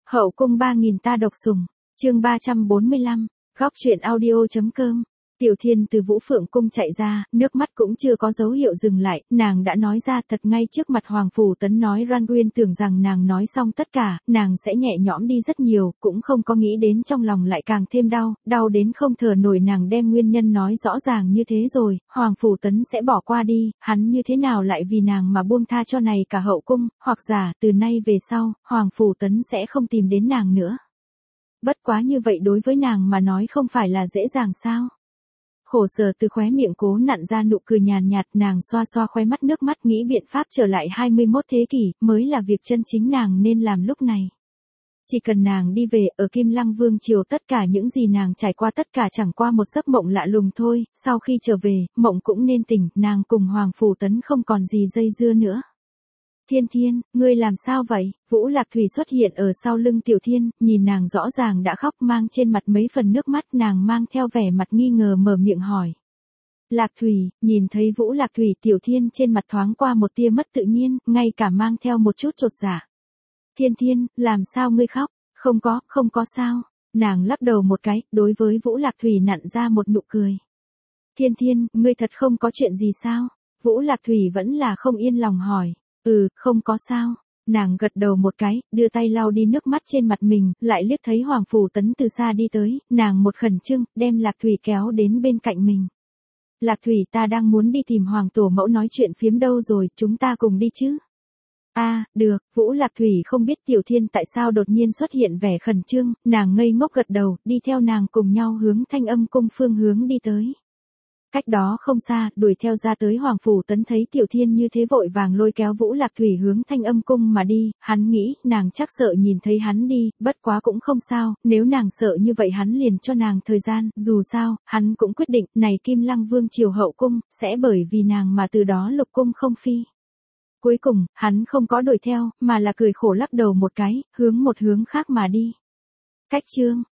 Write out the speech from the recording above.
Hậu cung 3000 ta độc sủng, chương 345, góc truyện audio.com. Tiểu Thiên từ Vũ Phượng cung chạy ra, nước mắt cũng chưa có dấu hiệu dừng lại, nàng đã nói ra thật ngay trước mặt Hoàng Phủ Tấn nói Ranguyen tưởng rằng nàng nói xong tất cả, nàng sẽ nhẹ nhõm đi rất nhiều, cũng không có nghĩ đến trong lòng lại càng thêm đau, đau đến không thở nổi. Nàng đem nguyên nhân nói rõ ràng như thế rồi, Hoàng Phủ Tấn sẽ bỏ qua đi, hắn như thế nào lại vì nàng mà buông tha cho này cả hậu cung, hoặc giả từ nay về sau, Hoàng Phủ Tấn sẽ không tìm đến nàng nữa. Bất quá như vậy đối với nàng mà nói không phải là dễ dàng sao? Khổ sở từ khóe miệng cố nặn ra nụ cười nhàn nhạt, nàng xoa xoa khóe mắt nước mắt nghĩ biện pháp trở lại 21 thế kỷ, mới là việc chân chính nàng nên làm lúc này. Chỉ cần nàng đi về, ở Kim Lăng Vương triều tất cả những gì nàng trải qua tất cả chẳng qua một giấc mộng lạ lùng thôi, sau khi trở về, mộng cũng nên tỉnh, nàng cùng Hoàng Phủ Tấn không còn gì dây dưa nữa. Thiên Thiên, ngươi làm sao vậy? Vũ Lạc Thủy xuất hiện ở sau lưng Tiểu Thiên, nhìn nàng rõ ràng đã khóc, mang trên mặt mấy phần nước mắt, nàng mang theo vẻ mặt nghi ngờ mở miệng hỏi. Lạc Thủy, nhìn thấy Vũ Lạc Thủy, Tiểu Thiên trên mặt thoáng qua một tia mất tự nhiên, ngay cả mang theo một chút chột dạ. Thiên Thiên, làm sao ngươi khóc? Không có sao. Nàng lắc đầu một cái, đối với Vũ Lạc Thủy nặn ra một nụ cười. Thiên Thiên, ngươi thật không có chuyện gì sao? Vũ Lạc Thủy vẫn là không yên lòng hỏi. Không có sao. Nàng gật đầu một cái, đưa tay lau đi nước mắt trên mặt mình, lại liếc thấy Hoàng Phủ Tấn từ xa đi tới, nàng một khẩn trương, đem Lạc Thủy kéo đến bên cạnh mình. Lạc Thủy, ta đang muốn đi tìm Hoàng Tổ mẫu nói chuyện phiếm đâu rồi, chúng ta cùng đi chứ? Được. Vũ Lạc Thủy không biết Tiểu Thiên tại sao đột nhiên xuất hiện vẻ khẩn trương, nàng ngây ngốc gật đầu, đi theo nàng cùng nhau hướng Thanh Âm cung phương hướng đi tới. Cách đó không xa, đuổi theo ra tới Hoàng Phủ Tấn thấy Tiểu Thiên như thế vội vàng lôi kéo Vũ Lạc Thủy hướng Thanh Âm cung mà đi, hắn nghĩ, nàng chắc sợ nhìn thấy hắn đi, bất quá cũng không sao, nếu nàng sợ như vậy hắn liền cho nàng thời gian, dù sao, hắn cũng quyết định, này Kim Lăng Vương triều hậu cung, sẽ bởi vì nàng mà từ đó lục cung không phi. Cuối cùng, hắn không có đuổi theo, mà là cười khổ lắc đầu một cái, hướng một hướng khác mà đi. Cách chương